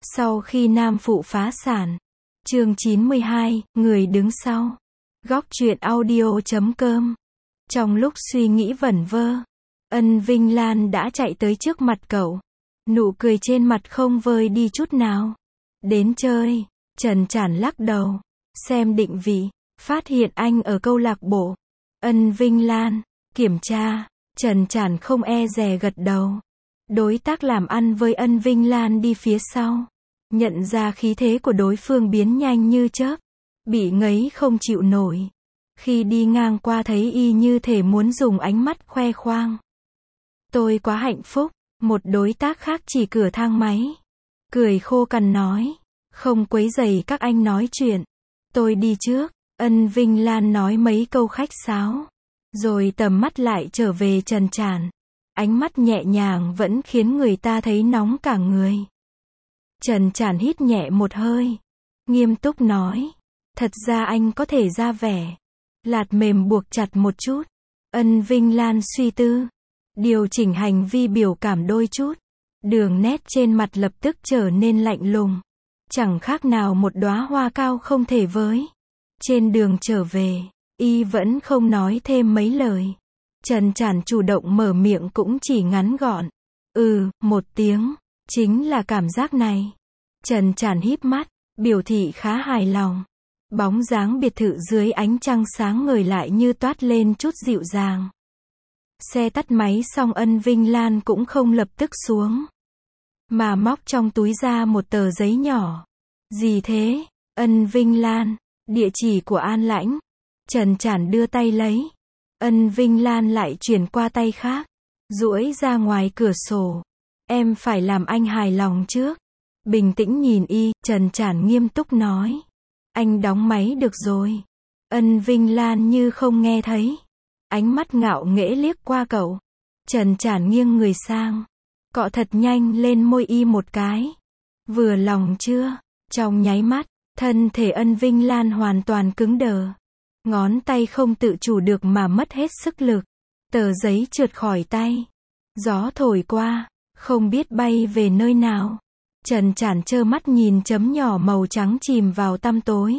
Sau khi Nam Phụ phá sản. Chương 92, người đứng sau. Góc truyện audio.com. Trong lúc suy nghĩ vẩn vơ, Ân Vinh Lan đã chạy tới trước mặt cậu. Nụ cười trên mặt không vơi đi chút nào. Đến chơi. Trần Trản lắc đầu. Xem định vị. Phát hiện anh ở câu lạc bộ. Ân Vinh Lan. Kiểm tra. Trần Trản không e dè gật đầu. Đối tác làm ăn với Ân Vinh Lan đi phía sau. Nhận ra khí thế của đối phương biến nhanh như chớp. Bị ngấy không chịu nổi. Khi đi ngang qua thấy y như thể muốn dùng ánh mắt khoe khoang. Tôi quá hạnh phúc. Một đối tác khác chỉ cửa thang máy. Cười khô cằn nói. Không quấy rầy các anh nói chuyện. Tôi đi trước. Ân Vinh Lan nói mấy câu khách sáo. Rồi tầm mắt lại trở về Trần Trản. Ánh mắt nhẹ nhàng vẫn khiến người ta thấy nóng cả người. Trần Trản hít nhẹ một hơi. Nghiêm túc nói. Thật ra anh có thể ra vẻ. Lạt mềm buộc chặt một chút. Ân Vinh Lan suy tư. Điều chỉnh hành vi biểu cảm đôi chút. Đường nét trên mặt lập tức trở nên lạnh lùng. Chẳng khác nào một đóa hoa cao không thể với. Trên đường trở về, y vẫn không nói thêm mấy lời. Trần Trản chủ động mở miệng cũng chỉ ngắn gọn. Một tiếng. Chính là cảm giác này. Trần Trản híp mắt, biểu thị khá hài lòng. Bóng dáng biệt thự dưới ánh trăng sáng ngời lại như toát lên chút dịu dàng. Xe tắt máy xong Ân Vinh Lan cũng không lập tức xuống. Mà móc trong túi ra một tờ giấy nhỏ. Gì thế? Ân Vinh Lan. Địa chỉ của An Lãnh. Trần Trản đưa tay lấy. Ân Vinh Lan lại chuyển qua tay khác. Duỗi ra ngoài cửa sổ. Em phải làm anh hài lòng trước. Bình tĩnh nhìn y, Trần Trản nghiêm túc nói. Anh đóng máy được rồi. Ân Vinh Lan như không nghe thấy. Ánh mắt ngạo nghễ liếc qua cậu. Trần Trản nghiêng người sang. Cọ thật nhanh lên môi y một cái. Vừa lòng chưa? Trong nháy mắt, thân thể Ân Vinh Lan hoàn toàn cứng đờ. Ngón tay không tự chủ được mà mất hết sức lực. Tờ giấy trượt khỏi tay. Gió thổi qua, không biết bay về nơi nào. Trần Trản trơ mắt nhìn chấm nhỏ màu trắng chìm vào tăm tối.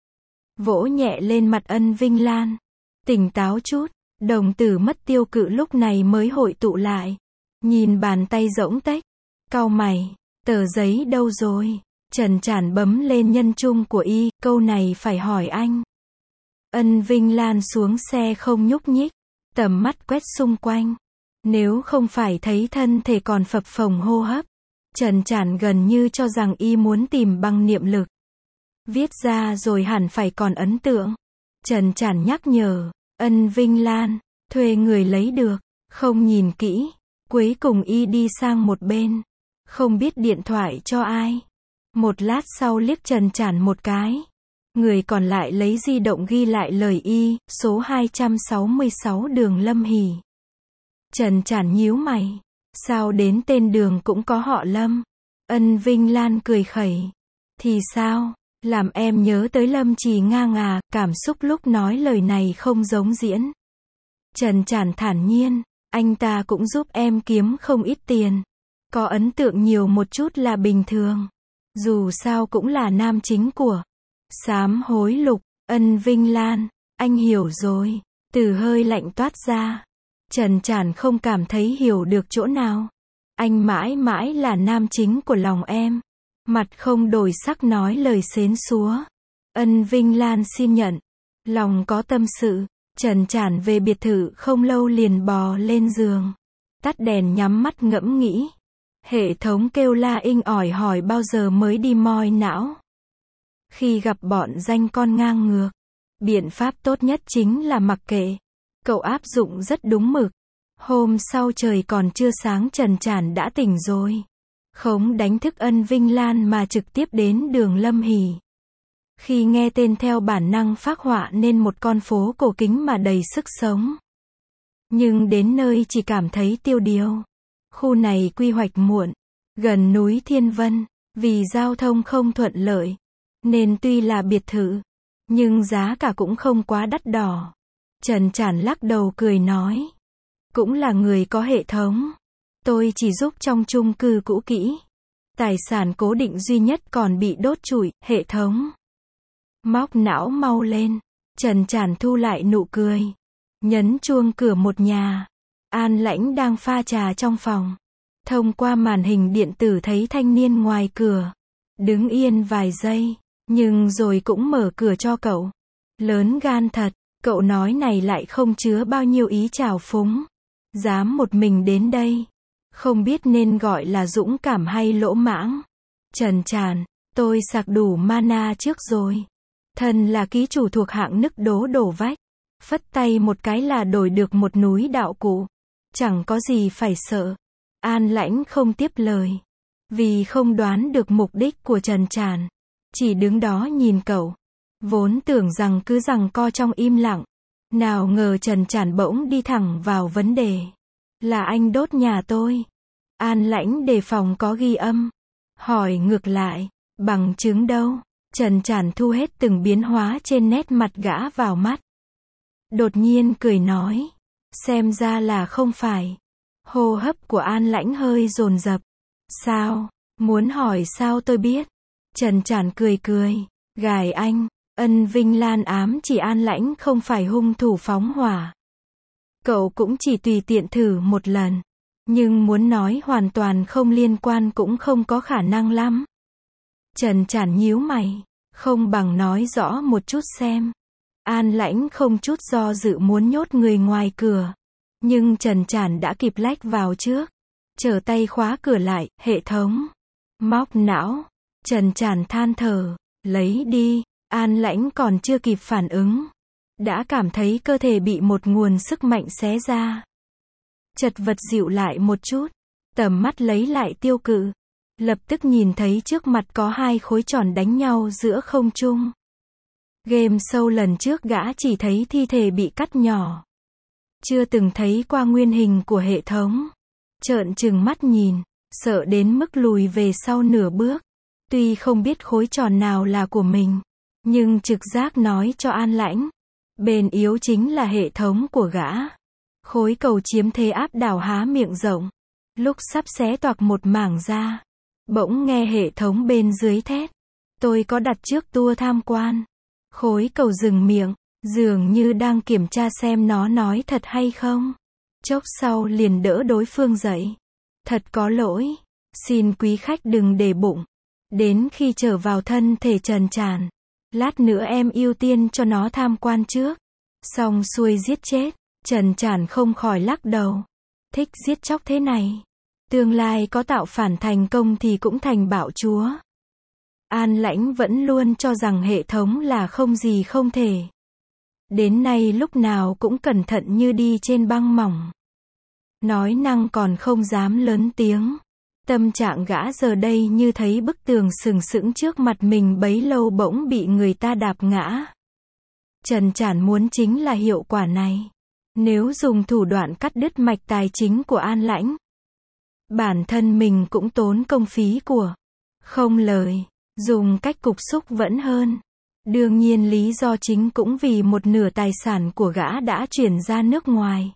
Vỗ nhẹ lên mặt Ân Vinh Lan. Tỉnh táo chút, đồng tử mất tiêu cự lúc này mới hội tụ lại. Nhìn bàn tay rỗng tuếch. Cau mày, tờ giấy đâu rồi? Trần Trản bấm lên nhân trung của y, câu này phải hỏi anh. Ân Vinh Lan xuống xe không nhúc nhích. Tầm mắt quét xung quanh. Nếu không phải thấy thân thể còn phập phồng hô hấp. Trần Trản gần như cho rằng y muốn tìm bằng niệm lực. Viết ra rồi hẳn phải còn ấn tượng. Trần Trản nhắc nhở. Ân Vinh Lan. Thuê người lấy được. Không nhìn kỹ. Cuối cùng y đi sang một bên. Không biết điện thoại cho ai. Một lát sau liếc Trần Trản một cái. Người còn lại lấy di động ghi lại lời y, số 266 đường Lâm Hỷ. Trần Trản nhíu mày. Sao đến tên đường cũng có họ Lâm? Ân Vinh Lan cười khẩy. Thì sao? Làm em nhớ tới Lâm Trì ngang à, cảm xúc lúc nói lời này không giống diễn. Trần Trản thản nhiên. Anh ta cũng giúp em kiếm không ít tiền. Có ấn tượng nhiều một chút là bình thường. Dù sao cũng là nam chính của Sám Hối Lục. Ân Vinh Lan. Anh hiểu rồi. Từ hơi lạnh toát ra. Trần Trản không cảm thấy hiểu được chỗ nào. Anh mãi mãi là nam chính của lòng em. Mặt không đổi sắc nói lời xến xúa. Ân Vinh Lan xin nhận. Lòng có tâm sự. Trần Trản về biệt thự không lâu liền bò lên giường. Tắt đèn nhắm mắt ngẫm nghĩ. Hệ thống kêu la inh ỏi hỏi bao giờ mới đi moi não. Khi gặp bọn danh con ngang ngược. Biện pháp tốt nhất chính là mặc kệ. Cậu áp dụng rất đúng mực. Hôm sau trời còn chưa sáng Trần Trản đã tỉnh rồi. Không đánh thức Ân Vinh Lan mà trực tiếp đến đường Lâm Hỷ. Khi nghe tên theo bản năng phác họa nên một con phố cổ kính mà đầy sức sống. Nhưng đến nơi chỉ cảm thấy tiêu điều. Khu này quy hoạch muộn. Gần núi Thiên Vân. Vì giao thông không thuận lợi. Nên tuy là biệt thự. Nhưng giá cả cũng không quá đắt đỏ. Trần Trản lắc đầu cười nói. Cũng là người có hệ thống. Tôi chỉ giúp trong chung cư cũ kỹ. Tài sản cố định duy nhất còn bị đốt trụi, hệ thống. Móc não mau lên. Trần Tràn thu lại nụ cười. Nhấn chuông cửa một nhà. An Lãnh đang pha trà trong phòng. Thông qua màn hình điện tử thấy thanh niên ngoài cửa. Đứng yên vài giây, nhưng rồi cũng mở cửa cho cậu. Lớn gan thật, cậu nói này lại không chứa bao nhiêu ý trào phúng. Dám một mình đến đây. Không biết nên gọi là dũng cảm hay lỗ mãng. Trần Tràn, tôi sạc đủ mana trước rồi. Thân là ký chủ thuộc hạng nức đổ vách. Phất tay một cái là đổi được một núi đạo cụ. Chẳng có gì phải sợ. An Lãnh không tiếp lời. Vì không đoán được mục đích của Trần Tràn. Chỉ đứng đó nhìn cậu. Vốn tưởng rằng cứ giằng co trong im lặng. Nào ngờ Trần Tràn bỗng đi thẳng vào vấn đề. Là anh đốt nhà tôi. An Lãnh đề phòng có ghi âm. Hỏi ngược lại. Bằng chứng đâu? Trần Tràn thu hết từng biến hóa trên nét mặt gã vào mắt. Đột nhiên cười nói. Xem ra là không phải. Hô hấp của An Lãnh hơi dồn dập. Sao? Muốn hỏi sao tôi biết? Trần Tràn cười. Gài anh. Ân Vinh Lan ám chỉ An Lãnh không phải hung thủ phóng hỏa. Cậu cũng chỉ tùy tiện thử một lần. Nhưng muốn nói hoàn toàn không liên quan cũng không có khả năng lắm. Trần Tràn nhíu mày. Không bằng nói rõ một chút xem. An Lãnh không chút do dự muốn nhốt người ngoài cửa. Nhưng Trần Tràn đã kịp lách vào trước. Trở tay khóa cửa lại, hệ thống. Móc não. Trần Tràn than thở. Lấy đi. An Lãnh còn chưa kịp phản ứng. Đã cảm thấy cơ thể bị một nguồn sức mạnh xé ra. Chật vật dịu lại một chút. Tầm mắt lấy lại tiêu cự. Lập tức nhìn thấy trước mặt có hai khối tròn đánh nhau giữa không trung. Game show lần trước gã chỉ thấy thi thể bị cắt nhỏ. Chưa từng thấy qua nguyên hình của hệ thống. Trợn trừng mắt nhìn. Sợ đến mức lùi về sau nửa bước. Tuy không biết khối tròn nào là của mình. Nhưng trực giác nói cho An Lãnh. Bên yếu chính là hệ thống của gã. Khối cầu chiếm thế áp đảo há miệng rộng. Lúc sắp xé toạc một mảng ra. Bỗng nghe hệ thống bên dưới thét. Tôi có đặt trước tour tham quan. Khối cầu dừng miệng. Dường như đang kiểm tra xem nó nói thật hay không. Chốc sau liền đỡ đối phương dậy. Thật có lỗi. Xin quý khách đừng để bụng. Đến khi trở vào thân thể Trần Tràn. Lát nữa em ưu tiên cho nó tham quan trước. Xong xuôi giết chết. Trần Tràn không khỏi lắc đầu. Thích giết chóc thế này. Tương lai có tạo phản thành công thì cũng thành bạo chúa. An Lãnh vẫn luôn cho rằng hệ thống là không gì không thể. Đến nay lúc nào cũng cẩn thận như đi trên băng mỏng. Nói năng còn không dám lớn tiếng. Tâm trạng gã giờ đây như thấy bức tường sừng sững trước mặt mình bấy lâu bỗng bị người ta đạp ngã. Trần Tràn muốn chính là hiệu quả này. Nếu dùng thủ đoạn cắt đứt mạch tài chính của An Lãnh. Bản thân mình cũng tốn công phí của. Không lời. Dùng cách cục xúc vẫn hơn. Đương nhiên lý do chính cũng vì một nửa tài sản của gã đã chuyển ra nước ngoài.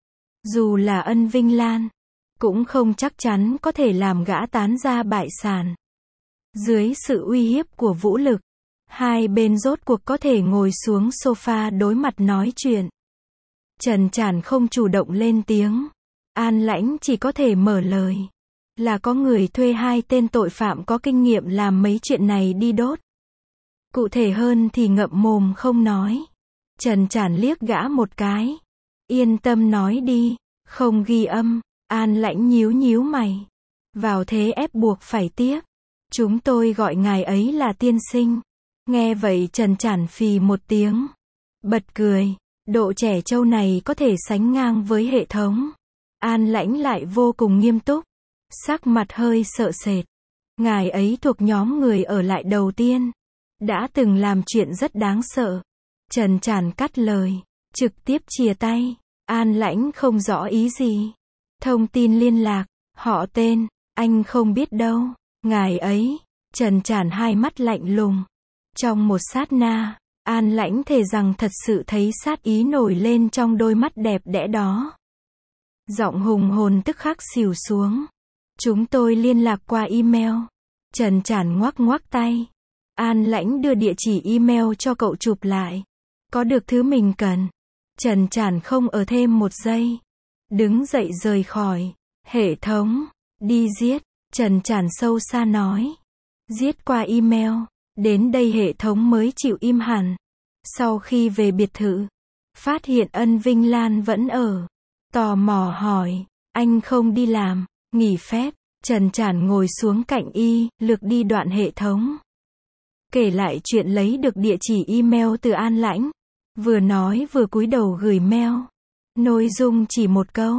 Dù là Ân Vinh Lan. Cũng không chắc chắn có thể làm gã tán ra bại sản. Dưới sự uy hiếp của vũ lực. Hai bên rốt cuộc có thể ngồi xuống sofa đối mặt nói chuyện. Trần Tràn không chủ động lên tiếng. An Lãnh chỉ có thể mở lời. Là có người thuê hai tên tội phạm có kinh nghiệm làm mấy chuyện này đi đốt. Cụ thể hơn thì ngậm mồm không nói. Trần Tràn liếc gã một cái. Yên tâm nói đi. Không ghi âm. An Lãnh nhíu mày. Vào thế ép buộc phải tiếp. Chúng tôi gọi ngài ấy là tiên sinh. Nghe vậy Trần Tràn phì một tiếng. Bật cười. Độ trẻ trâu này có thể sánh ngang với hệ thống. An Lãnh lại vô cùng nghiêm túc. Sắc mặt hơi sợ sệt. Ngài ấy thuộc nhóm người ở lại đầu tiên. Đã từng làm chuyện rất đáng sợ. Trần Tràn cắt lời. Trực tiếp chìa tay. An Lãnh không rõ ý gì. Thông tin liên lạc. Họ tên. Anh không biết đâu. Ngài ấy. Trần Tràn hai mắt lạnh lùng. Trong một sát na. An Lãnh thề rằng thật sự thấy sát ý nổi lên trong đôi mắt đẹp đẽ đó. Giọng hùng hồn tức khắc xỉu xuống. Chúng tôi liên lạc qua email. Trần Trản ngoắc ngoắc tay. An Lãnh đưa địa chỉ email cho cậu chụp lại. Có được thứ mình cần. Trần Trản không ở thêm một giây. Đứng dậy rời khỏi. Hệ thống. Đi giết. Trần Trản sâu xa nói. Giết qua email. Đến đây hệ thống mới chịu im hẳn. Sau khi về biệt thự, phát hiện Ân Vinh Lan vẫn ở. Tò mò hỏi. Anh không đi làm, nghỉ phép. Trần Trản ngồi xuống cạnh y, lược đi đoạn hệ thống. Kể lại chuyện lấy được địa chỉ email từ An Lãnh. Vừa nói vừa cúi đầu gửi mail. Nội dung chỉ một câu.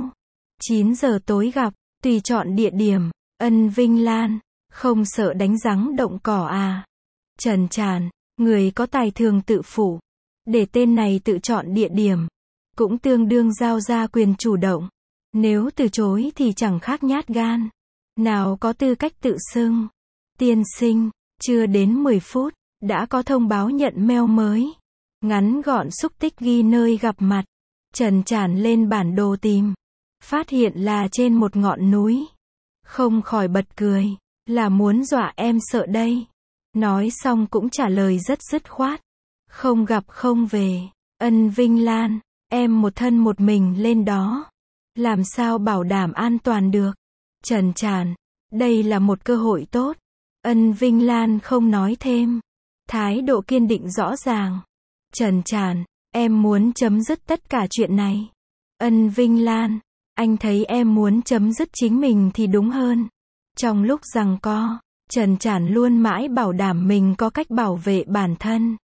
9 giờ tối gặp, tùy chọn địa điểm. Ân Vinh Lan, không sợ đánh rắn động cỏ à? Trần Trản, người có tài thường tự phụ. Để tên này tự chọn địa điểm. Cũng tương đương giao ra quyền chủ động. Nếu từ chối thì chẳng khác nhát gan. Nào có tư cách tự xưng. Tiên sinh, chưa đến 10 phút, đã có thông báo nhận mail mới. Ngắn gọn xúc tích ghi nơi gặp mặt. Trần Trản lên bản đồ tìm. Phát hiện là trên một ngọn núi. Không khỏi bật cười. Là muốn dọa em sợ đây. Nói xong cũng trả lời rất dứt khoát. Không gặp không về. Ân Vinh Lan, em một thân một mình lên đó. Làm sao bảo đảm an toàn được? Trần Trản, đây là một cơ hội tốt. Ân Vinh Lan không nói thêm. Thái độ kiên định rõ ràng. Trần Trản, em muốn chấm dứt tất cả chuyện này. Ân Vinh Lan, anh thấy em muốn chấm dứt chính mình thì đúng hơn. Trong lúc giằng co, Trần Trản luôn mãi bảo đảm mình có cách bảo vệ bản thân.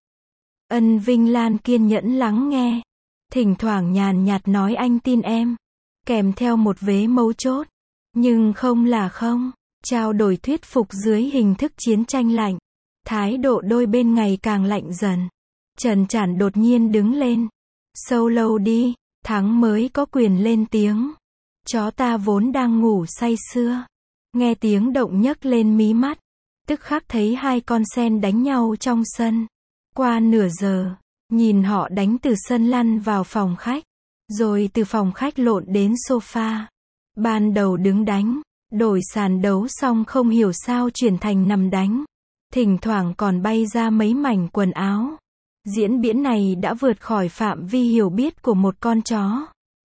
Ân Vinh Lan kiên nhẫn lắng nghe. Thỉnh thoảng nhàn nhạt nói anh tin em. Kèm theo một vế mấu chốt. Nhưng không là không. Trao đổi thuyết phục dưới hình thức chiến tranh lạnh. Thái độ đôi bên ngày càng lạnh dần. Trần Trản đột nhiên đứng lên. Solo đi, thắng mới có quyền lên tiếng. Chó ta vốn đang ngủ say sưa. Nghe tiếng động nhấc lên mí mắt. Tức khắc thấy hai con sen đánh nhau trong sân. Qua nửa giờ, nhìn họ đánh từ sân lăn vào phòng khách. Rồi từ phòng khách lộn đến sofa. Ban đầu đứng đánh, đổi sàn đấu xong không hiểu sao chuyển thành nằm đánh. Thỉnh thoảng còn bay ra mấy mảnh quần áo. Diễn biến này đã vượt khỏi phạm vi hiểu biết của một con chó.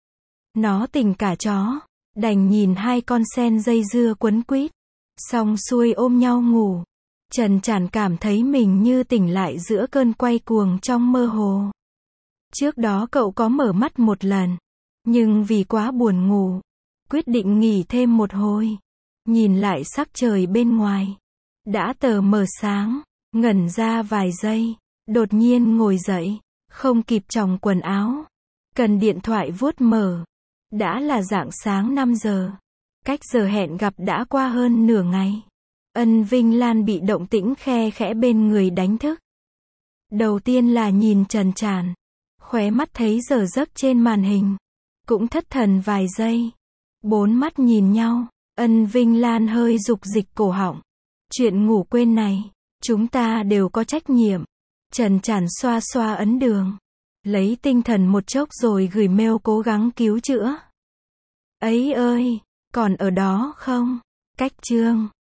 Nó tình cả chó, đành nhìn hai con sen dây dưa quấn quýt. Xong xuôi ôm nhau ngủ. Trần Trản cảm thấy mình như tỉnh lại giữa cơn quay cuồng trong mơ hồ. Trước đó cậu có mở mắt một lần. Nhưng vì quá buồn ngủ, quyết định nghỉ thêm một hồi. Nhìn lại sắc trời bên ngoài. Đã tờ mờ sáng, ngẩn ra vài giây. Đột nhiên ngồi dậy, không kịp chòng quần áo. Cần điện thoại vuốt mở. Đã là rạng sáng 5 giờ. Cách giờ hẹn gặp đã qua hơn nửa ngày. Ân Vinh Lan bị động tĩnh khe khẽ bên người đánh thức. Đầu tiên là nhìn Trần Trản. Khóe mắt thấy giờ giấc trên màn hình. Cũng thất thần vài giây. Bốn mắt nhìn nhau. Ân Vinh Lan hơi dục dịch cổ họng. Chuyện ngủ quên này, chúng ta đều có trách nhiệm. Trần Trản xoa xoa ấn đường. Lấy tinh thần một chốc rồi gửi mail cố gắng cứu chữa. Ấy ơi, còn ở đó không? Cách chương